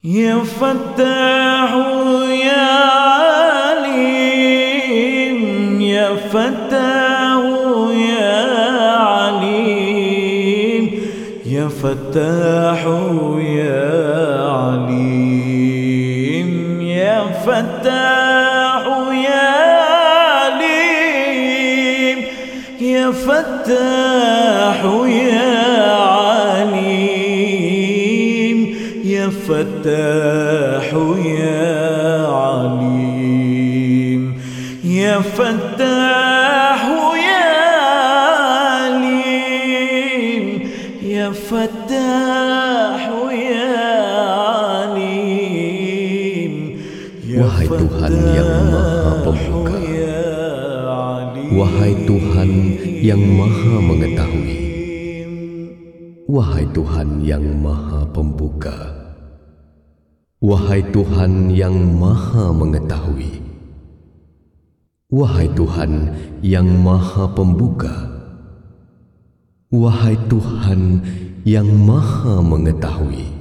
يا فتاح يا عليم، يا فتاح يا عليم، يا فتاح يا عليم، يا فتاح يا عليم، يا فتاح يا عليم، يا فتاح يا عليم، يا فتاح يا عليم، يا فتاح يا عليم. Wahai Tuhan yang Maha Pembuka, wahai Tuhan yang Maha Mengetahui, wahai Tuhan yang Maha Pembuka, wahai Tuhan yang Maha Mengetahui, wahai Tuhan yang Maha Pembuka, wahai Tuhan yang Maha Mengetahui.